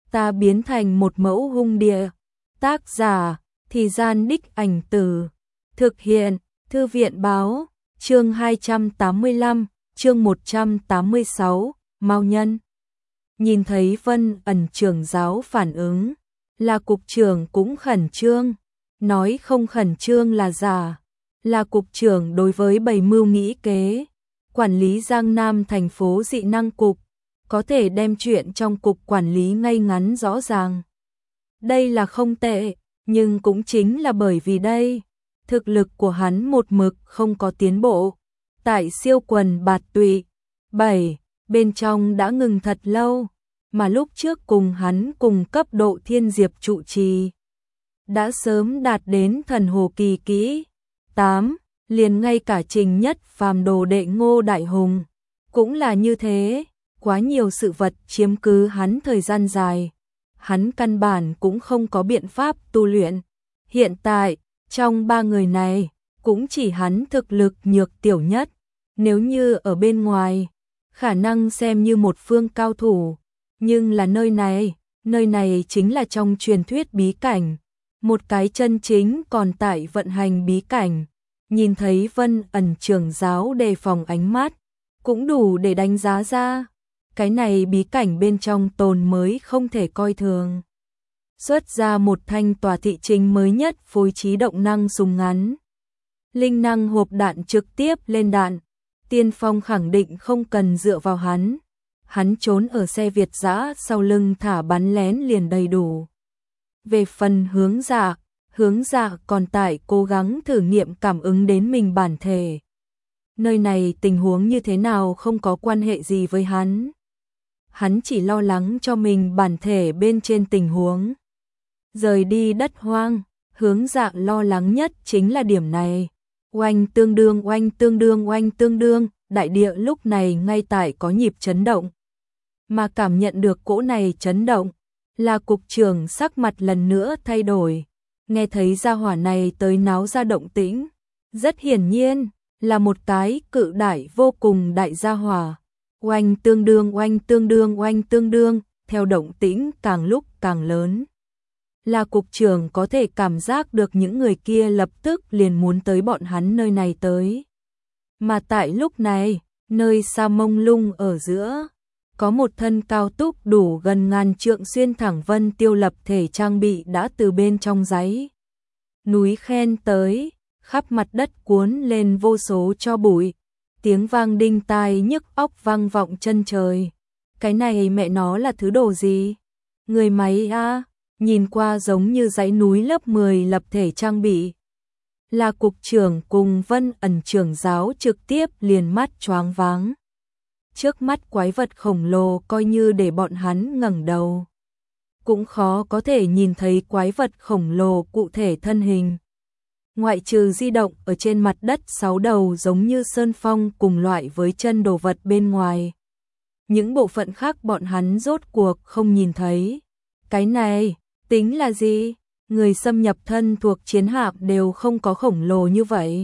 ta biến thành một mẫu hung địa. Tác giả, Thì Gian Đích Ảnh Từ. Thực hiện, Thư viện Báo. Chương 285, chương 186, Mao Nhân. Nhìn thấy Vân Ẩn trưởng giáo phản ứng, là cục trưởng cũng khẩn trương. Nói không khẩn trương là giả. Là cục trưởng đối với bày mưu nghĩ kế, quản lý Giang Nam thành phố dị năng cục, có thể đem chuyện trong cục quản lý ngay ngắn rõ ràng. Đây là không tệ, nhưng cũng chính là bởi vì đây, thực lực của hắn một mực không có tiến bộ. Tại siêu quần bạt tụy 7, bên trong đã ngừng thật lâu, mà lúc trước cùng hắn cùng cấp độ thiên diệp trụ trì đã sớm đạt đến thần hồ kỳ kỹ 8, liền ngay cả Trình Nhất Phàm đồ đệ Ngô Đại Hùng cũng là như thế, quá nhiều sự vật chiếm cứ hắn thời gian dài, hắn căn bản cũng không có biện pháp tu luyện. Hiện tại, trong ba người này, cũng chỉ hắn thực lực nhược tiểu nhất, nếu như ở bên ngoài, khả năng xem như một phương cao thủ, nhưng là nơi này chính là trong truyền thuyết bí cảnh, một cái chân chính còn tại vận hành bí cảnh. Nhìn thấy Vân Ẩn trưởng giáo đề phòng ánh mắt, cũng đủ để đánh giá ra, cái này bí cảnh bên trong tồn mới không thể coi thường. Xuất ra một thanh tòa thị trình mới nhất phối trí động năng súng ngắn. Linh năng hộp đạn trực tiếp lên đạn, Tiên Phong khẳng định không cần dựa vào hắn. Hắn trốn ở xe Việt dã sau lưng thả bắn lén liền đầy đủ. Về phần hướng dạ còn tại cố gắng thử nghiệm cảm ứng đến mình bản thể. Nơi này tình huống như thế nào không có quan hệ gì với hắn. Hắn chỉ lo lắng cho mình bản thể bên trên tình huống. Rời đi đất hoang, hướng dạ lo lắng nhất chính là điểm này. Oanh tương đương, đại địa lúc này ngay tại có nhịp chấn động. Mà cảm nhận được cỗ này chấn động, là cục trưởng sắc mặt lần nữa thay đổi. Nghe thấy gia hỏa này tới náo ra động tĩnh, rất hiển nhiên là một cái cự đại vô cùng đại gia hỏa. Oanh tương đương, theo động tĩnh càng lúc càng lớn. Là cục trưởng có thể cảm giác được những người kia lập tức liền muốn tới bọn hắn nơi này tới. Mà tại lúc này, nơi xa mông lung ở giữa, có một thân cao túc đủ gần ngàn trượng xuyên thẳng vân tiêu lập thể trang bị đã từ bên trong giấy núi khen tới, khắp mặt đất cuốn lên vô số tro bụi, tiếng vang đinh tai nhức óc vang vọng chân trời. Cái này mẹ nó là thứ đồ gì? Người máy a, nhìn qua giống như dãy núi lớp 10 lập thể trang bị. Là cục trưởng cùng Vân Ẩn trưởng giáo trực tiếp liền mắt choáng váng. Trước mắt quái vật khổng lồ coi như để bọn hắn ngẩng đầu, cũng khó có thể nhìn thấy quái vật khổng lồ cụ thể thân hình. Ngoại trừ di động ở trên mặt đất 6 đầu giống như sơn phong cùng loại với chân đồ vật bên ngoài. Những bộ phận khác bọn hắn rốt cuộc không nhìn thấy. Cái này, tính là gì? Người xâm nhập thân thuộc chiến hạm đều không có khổng lồ như vậy.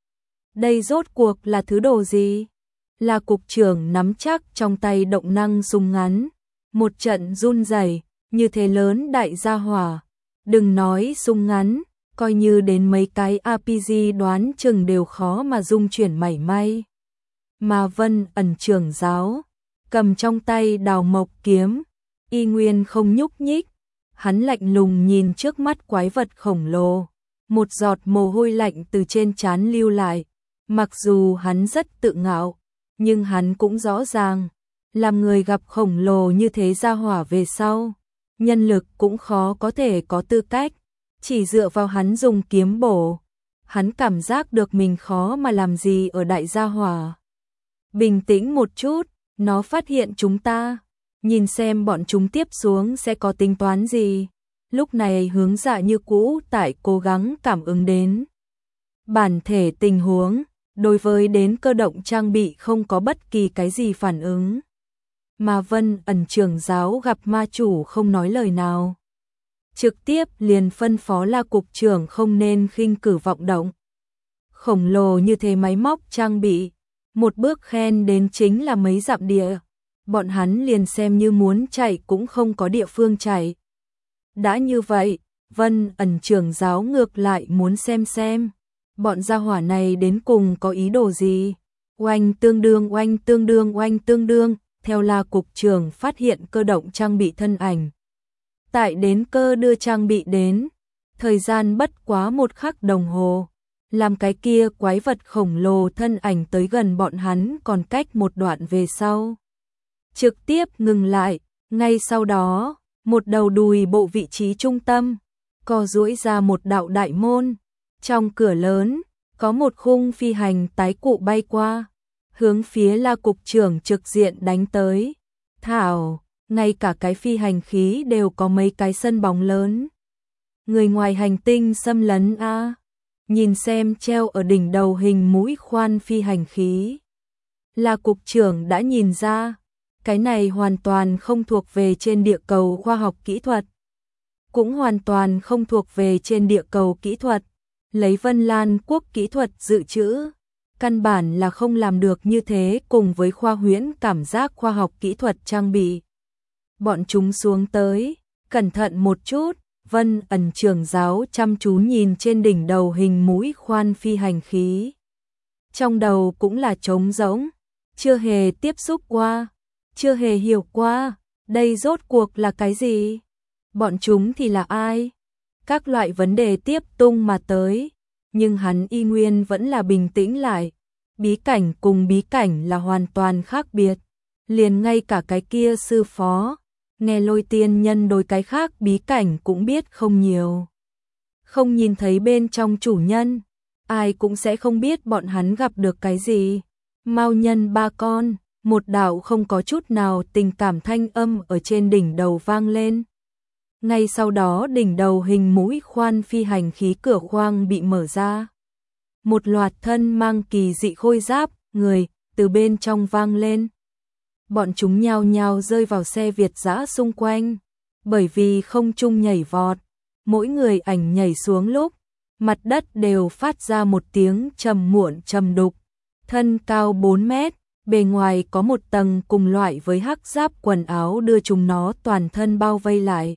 Đây rốt cuộc là thứ đồ gì? Là cục trưởng nắm chắc trong tay động năng súng ngắn, một trận run rẩy, như thế lớn đại gia hỏa, đừng nói súng ngắn, coi như đến mấy cái RPG đoán chừng đều khó mà dung chuyển mảy may. Mà Vân Ẩn trưởng giáo, cầm trong tay đào mộc kiếm, y nguyên không nhúc nhích, hắn lạnh lùng nhìn trước mắt quái vật khổng lồ, một giọt mồ hôi lạnh từ trên trán lưu lại, mặc dù hắn rất tự ngạo, nhưng hắn cũng rõ ràng, làm người gặp khổng lồ như thế gia hỏa về sau, nhân lực cũng khó có thể có tư cách, chỉ dựa vào hắn dùng kiếm bổ. Hắn cảm giác được mình khó mà làm gì ở đại gia hỏa. Bình tĩnh một chút, nó phát hiện chúng ta, nhìn xem bọn chúng tiếp xuống sẽ có tính toán gì. Lúc này hướng dạ như cũ tại cố gắng cảm ứng đến bản thể tình huống, đối với đến cơ động trang bị không có bất kỳ cái gì phản ứng. Mà Vân Ẩn trưởng giáo gặp ma chủ không nói lời nào, trực tiếp liền phân phó là cục trưởng không nên khinh cử vọng động. Khổng lồ như thế máy móc trang bị, một bước khen đến chính là mấy dặm địa, bọn hắn liền xem như muốn chạy cũng không có địa phương chạy. Đã như vậy, Vân Ẩn trưởng giáo ngược lại muốn xem, bọn gia hỏa này đến cùng có ý đồ gì. Oanh tương đương, oanh tương đương, oanh tương đương, theo La cục trưởng phát hiện cơ động trang bị thân ảnh. Tại đến cơ đưa trang bị đến, thời gian bất quá 1 khắc đồng hồ, làm cái kia quái vật khổng lồ thân ảnh tới gần bọn hắn còn cách một đoạn về sau. Trực tiếp ngừng lại, ngay sau đó, một đầu đùi bộ vị trí trung tâm, co duỗi ra một đạo đại môn, trong cửa lớn, có một khung phi hành tái cụ bay qua, hướng phía La cục trưởng trực diện đánh tới. Thảo, ngay cả cái phi hành khí đều có mấy cái sân bóng lớn. Người ngoài hành tinh xâm lấn a. Nhìn xem treo ở đỉnh đầu hình mũi khoan phi hành khí. La cục trưởng đã nhìn ra, cái này hoàn toàn không thuộc về trên địa cầu khoa học kỹ thuật. Cũng hoàn toàn không thuộc về trên địa cầu kỹ thuật. Lấy Vân Lan quốc kỹ thuật dự trữ, căn bản là không làm được như thế cùng với khoa huyễn cảm giác khoa học kỹ thuật trang bị. Bọn chúng xuống tới, cẩn thận một chút, Vân Ẩn trưởng giáo chăm chú nhìn trên đỉnh đầu hình mũi khoan phi hành khí. Trong đầu cũng là trống rỗng, chưa hề tiếp xúc qua, chưa hề hiểu qua, đây rốt cuộc là cái gì? Bọn chúng thì là ai? Các loại vấn đề tiếp tung mà tới, nhưng hắn y nguyên vẫn là bình tĩnh lại. Bí cảnh cùng bí cảnh là hoàn toàn khác biệt, liền ngay cả cái kia sư phó, nghe Lôi tiên nhân đối cái khác bí cảnh cũng biết không nhiều. Không nhìn thấy bên trong chủ nhân, ai cũng sẽ không biết bọn hắn gặp được cái gì. Mao nhân 3 con, một đạo không có chút nào tình cảm thanh âm ở trên đỉnh đầu vang lên. Ngay sau đó đỉnh đầu hình mũi khoan phi hành khí cửa khoang bị mở ra. Một loạt thân mang kỳ dị khôi giáp, người, từ bên trong vang lên. Bọn chúng nhao nhao rơi vào xe Việt dã xung quanh, bởi vì không trung nhảy vọt, mỗi người ảnh nhảy xuống lúc, mặt đất đều phát ra một tiếng trầm muộn trầm đục. Thân cao 4 mét, bề ngoài có một tầng cùng loại với hắc giáp quần áo đưa chúng nó toàn thân bao vây lại.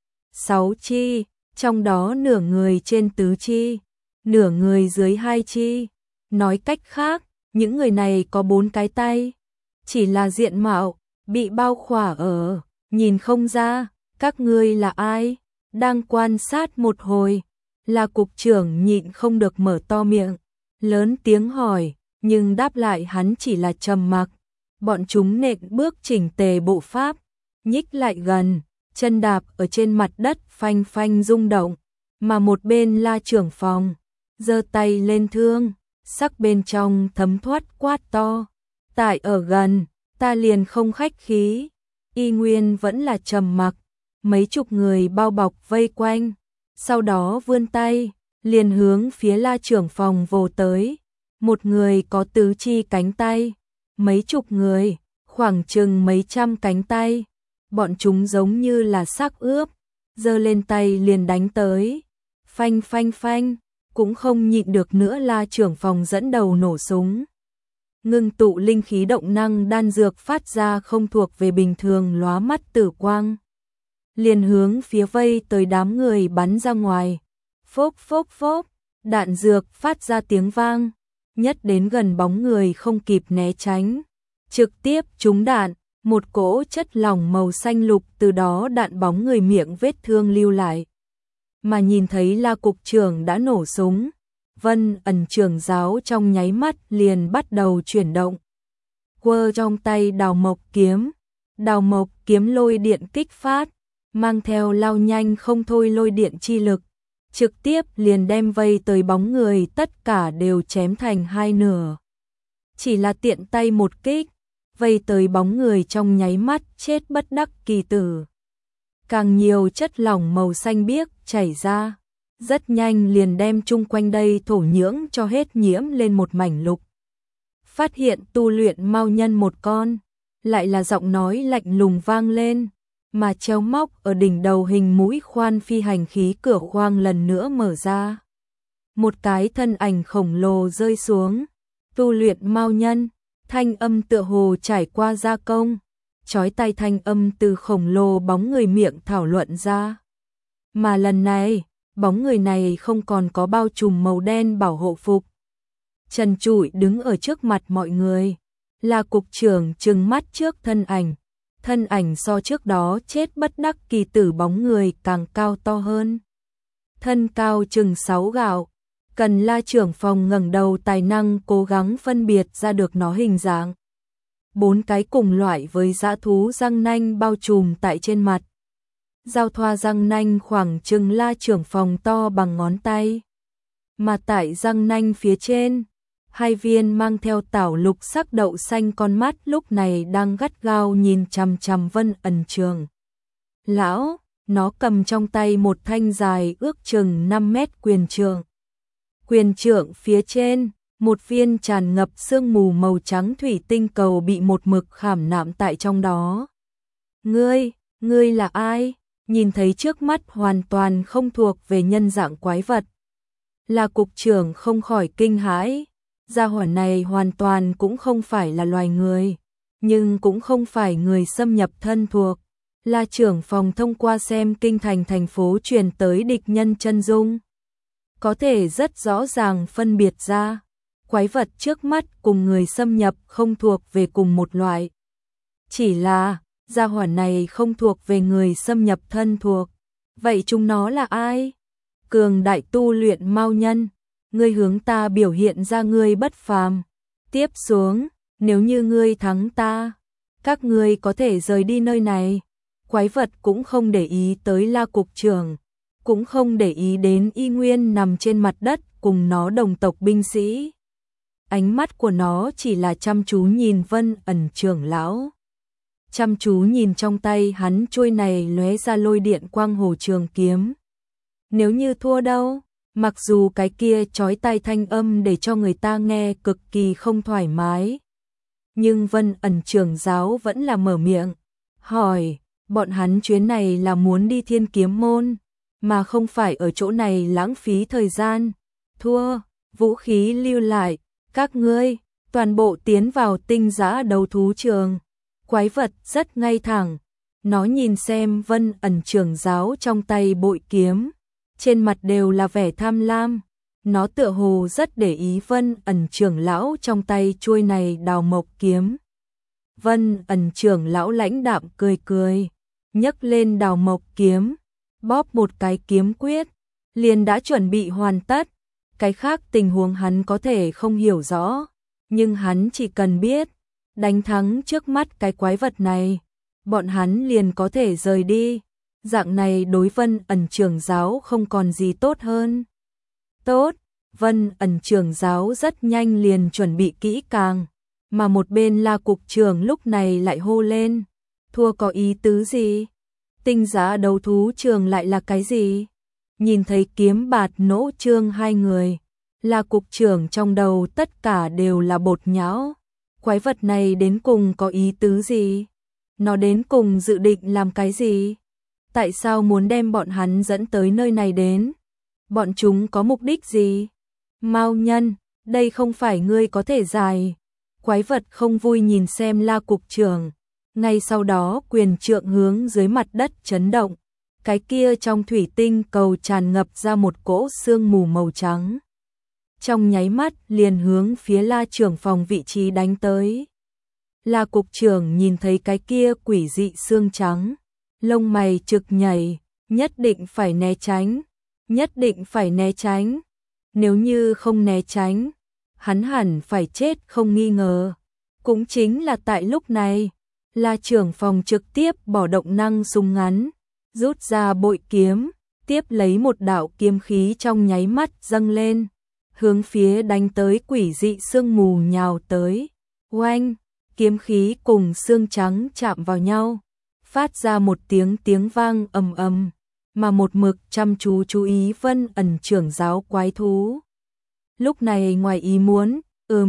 6 chi, trong đó nửa người trên tứ chi, nửa người dưới 2 chi. Nói cách khác, những người này có 4 cái tay. Chỉ là diện mạo, bị bao khỏa ở, nhìn không ra, các ngươi là ai? Đang quan sát một hồi, là cục trưởng nhịn không được mở to miệng, lớn tiếng hỏi, nhưng đáp lại hắn chỉ là trầm mặc. Bọn chúng nện bước chỉnh tề bộ pháp, nhích lại gần, chân đạp ở trên mặt đất phanh phanh rung động, mà một bên La trưởng phòng, giơ tay lên thương, sắc bên trong thấm thoát quát to. Tại ở gần, ta liền không khách khí. Y nguyên vẫn là trầm mặc, mấy chục người bao bọc vây quanh, sau đó vươn tay, liền hướng phía La trưởng phòng vồ tới. Một người có tứ chi cánh tay, mấy chục người, khoảng chừng mấy trăm cánh tay. Bọn chúng giống như là xác ướp, giơ lên tay liền đánh tới. Phanh phanh phanh, cũng không nhịn được nữa La trưởng phòng dẫn đầu nổ súng. Ngưng tụ linh khí động năng đan dược phát ra không thuộc về bình thường lóa mắt tử quang. Liền hướng phía vây tới đám người bắn ra ngoài. Phốc phốc phốc, đạn dược phát ra tiếng vang, nhất đến gần bóng người không kịp né tránh. Trực tiếp trúng đạn, một cỗ chất lỏng màu xanh lục từ đó đạn bóng người miệng vết thương lưu lại. Mà nhìn thấy La cục trưởng đã nổ súng, Vân Ẩn trưởng giáo trong nháy mắt liền bắt đầu chuyển động. Quơ trong tay đào mộc kiếm lôi điện kích phát, mang theo lao nhanh không thôi lôi điện chi lực, trực tiếp liền đem vây tới bóng người tất cả đều chém thành hai nửa. Chỉ là tiện tay một kích, vây tới bóng người trong nháy mắt chết bất đắc kỳ tử. Càng nhiều chất lỏng màu xanh biếc chảy ra, rất nhanh liền đem chung quanh đây thổ nhưỡng cho hết nhiễm lên một mảnh lục. Phát hiện tu luyện mao nhân một con, lại là giọng nói lạnh lùng vang lên, mà treo móc ở đỉnh đầu hình mũi khoan phi hành khí cửa khoang lần nữa mở ra. Một cái thân ảnh khổng lồ rơi xuống, tu luyện mao nhân, thanh âm tựa hồ trải qua gia công, chói tai thanh âm từ khổng lồ bóng người miệng thảo luận ra. Mà lần này, bóng người này không còn có bao trùm màu đen bảo hộ phục. Trần trụi đứng ở trước mặt mọi người, là cục trưởng trừng mắt trước thân ảnh so trước đó chết bất đắc kỳ tử bóng người càng cao to hơn. Thân cao chừng 6 gạo, cần La trưởng phòng ngẩng đầu tài năng cố gắng phân biệt ra được nó hình dạng. 4 cái cùng loại với dã thú răng nanh bao trùm tại trên mặt. Giao thoa răng nanh khoảng chừng La trưởng phòng to bằng ngón tay. Mà tại răng nanh phía trên, 2 viên mang theo tảo lục sắc đậu xanh con mắt lúc này đang gắt gao nhìn chằm chằm Vân Ẩn Trường. Lão, nó cầm trong tay một thanh dài ước chừng 5 mét quyền trượng. Quyền trượng phía trên, một viên tràn ngập sương mù màu trắng thủy tinh cầu bị một mực khảm nạm tại trong đó. Ngươi là ai? Nhìn thấy trước mắt hoàn toàn không thuộc về nhân dạng quái vật. Là cục trưởng không khỏi kinh hãi. Gia hỏa này hoàn toàn cũng không phải là loài người, nhưng cũng không phải người xâm nhập thân thuộc. Là trưởng phòng thông qua xem kinh thành phố truyền tới địch nhân chân dung. Có thể rất rõ ràng phân biệt ra, quái vật trước mắt cùng người xâm nhập không thuộc về cùng một loại. Chỉ là, gia hỏa này không thuộc về người xâm nhập thân thuộc. Vậy chúng nó là ai? Cường đại tu luyện mao nhân. Ngươi hướng ta biểu hiện ra ngươi bất phàm. Tiếp xuống, nếu như ngươi thắng ta, các ngươi có thể rời đi nơi này. Quái vật cũng không để ý tới La cục trưởng, cũng không để ý đến Y Nguyên nằm trên mặt đất cùng nó đồng tộc binh sĩ. Ánh mắt của nó chỉ là chăm chú nhìn Vân Ẩn trưởng lão. Chăm chú nhìn trong tay hắn chuôi này lóe ra lôi điện quang hồ trường kiếm. Nếu như thua đâu? Mặc dù cái kia chói tai thanh âm để cho người ta nghe cực kỳ không thoải mái. Nhưng Vân Ẩn trưởng giáo vẫn là mở miệng. Hỏi, bọn hắn chuyến này là muốn đi Thiên Kiếm Môn, mà không phải ở chỗ này lãng phí thời gian. Thua, vũ khí lưu lại, các ngươi, toàn bộ tiến vào tinh giã đấu thú trường. Quái vật rất ngay thẳng. Nó nhìn xem Vân Ẩn trưởng giáo trong tay bội kiếm. Trên mặt đều là vẻ tham lam. Nó tựa hồ rất để ý Vân Ẩn trưởng lão trong tay chuôi này đào mộc kiếm. Vân Ẩn trưởng lão lãnh đạm cười cười, nhấc lên đào mộc kiếm, bóp một cái kiếm quyết, liền đã chuẩn bị hoàn tất. Cái khác tình huống hắn có thể không hiểu rõ, nhưng hắn chỉ cần biết, đánh thắng trước mắt cái quái vật này, bọn hắn liền có thể rời đi. Dạng này đối Vân Ẩn trưởng giáo không còn gì tốt hơn. Tốt, Vân Ẩn trưởng giáo rất nhanh liền chuẩn bị kỹ càng, mà một bên La cục trưởng lúc này lại hô lên. Thua có ý tứ gì? Tinh giã đấu thú trường lại là cái gì? Nhìn thấy kiếm bạt nỗ trương hai người, La cục trưởng trong đầu tất cả đều là bột nhão. Quái vật này đến cùng có ý tứ gì? Nó đến cùng dự định làm cái gì? Tại sao muốn đem bọn hắn dẫn tới nơi này đến? Bọn chúng có mục đích gì? Mao nhân, đây không phải ngươi có thể giải. Quái vật không vui nhìn xem La cục trưởng. Ngay sau đó quyền trượng hướng dưới mặt đất chấn động. Cái kia trong thủy tinh cầu tràn ngập ra một cỗ sương mù màu trắng. Trong nháy mắt liền hướng phía La trưởng phòng vị trí đánh tới. La cục trưởng nhìn thấy cái kia quỷ dị xương trắng. Lông mày trực nhảy, nhất định phải né tránh, nhất định phải né tránh. Nếu như không né tránh, hắn hẳn phải chết không nghi ngờ. Cũng chính là tại lúc này, La trưởng phòng trực tiếp bỏ động năng súng ngắn, rút ra bội kiếm, tiếp lấy một đạo kiếm khí trong nháy mắt dâng lên, hướng phía đánh tới quỷ dị sương mù nhào tới. Oanh, kiếm khí cùng xương trắng chạm vào nhau, phát ra một tiếng vang ầm ầm, mà một mực chăm chú ý Vân Ẩn trưởng giáo quái thú. Lúc này ngoài ý muốn,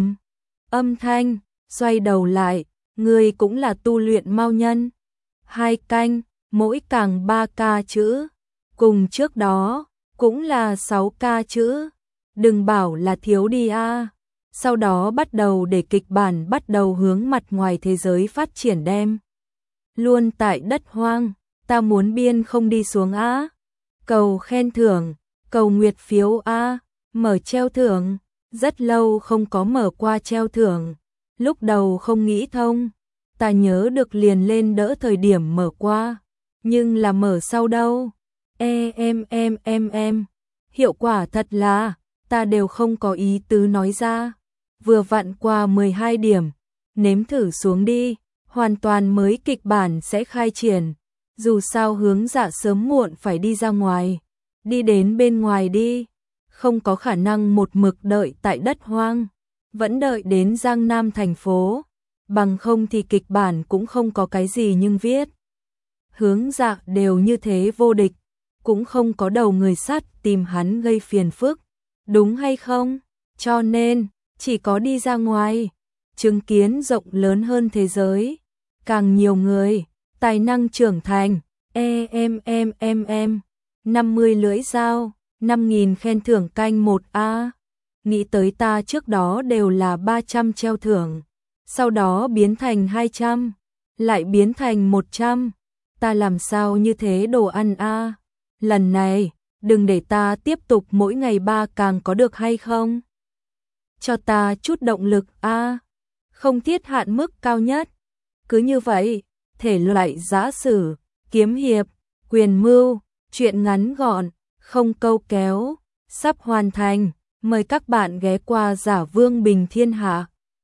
âm thanh, xoay đầu lại, người cũng là tu luyện mao nhân. 2 canh, mỗi càng 3k chữ, cùng trước đó, cũng là 6k chữ. Đừng bảo là thiếu đi a. Sau đó bắt đầu để kịch bản bắt đầu hướng mặt ngoài thế giới phát triển đem. luôn tại đất hoang, ta muốn biên không đi xuống á. Cầu khen thưởng, cầu nguyệt phiếu a, mở treo thưởng, rất lâu không có mở qua treo thưởng, lúc đầu không nghĩ thông, ta nhớ được liền lên đỡ thời điểm mở qua, nhưng là mở sau đâu. Hiệu quả thật là, ta đều không có ý tứ nói ra, vừa vặn qua 12 điểm, nếm thử xuống đi, hoàn toàn mới kịch bản sẽ khai triển, dù sao Hướng Dạ sớm muộn phải đi ra ngoài, đi đến bên ngoài đi, không có khả năng một mực đợi tại đất hoang, vẫn đợi đến Giang Nam thành phố, bằng không thì kịch bản cũng không có cái gì nhưng viết. Hướng Dạ đều như thế vô địch, cũng không có đầu người sắt tìm hắn gây phiền phức, đúng hay không? Cho nên, chỉ có đi ra ngoài, chứng kiến rộng lớn hơn thế giới, càng nhiều người, tài năng trưởng thành, 50 lưỡi dao, 5.000 khen thưởng canh 1A. Nghĩ tới ta trước đó đều là 300 treo thưởng, sau đó biến thành 200, lại biến thành 100, ta làm sao như thế đồ ăn a? Lần này, đừng để ta tiếp tục mỗi ngày 3 càng có được hay không? Cho ta chút động lực a, không thiết hạn mức cao nhất. Cứ như vậy, thể loại giã sử, kiếm hiệp, quyền mưu, truyện ngắn gọn, không câu kéo, sắp hoàn thành. Mời các bạn ghé qua Giả Vương Bình Thiên Hạ.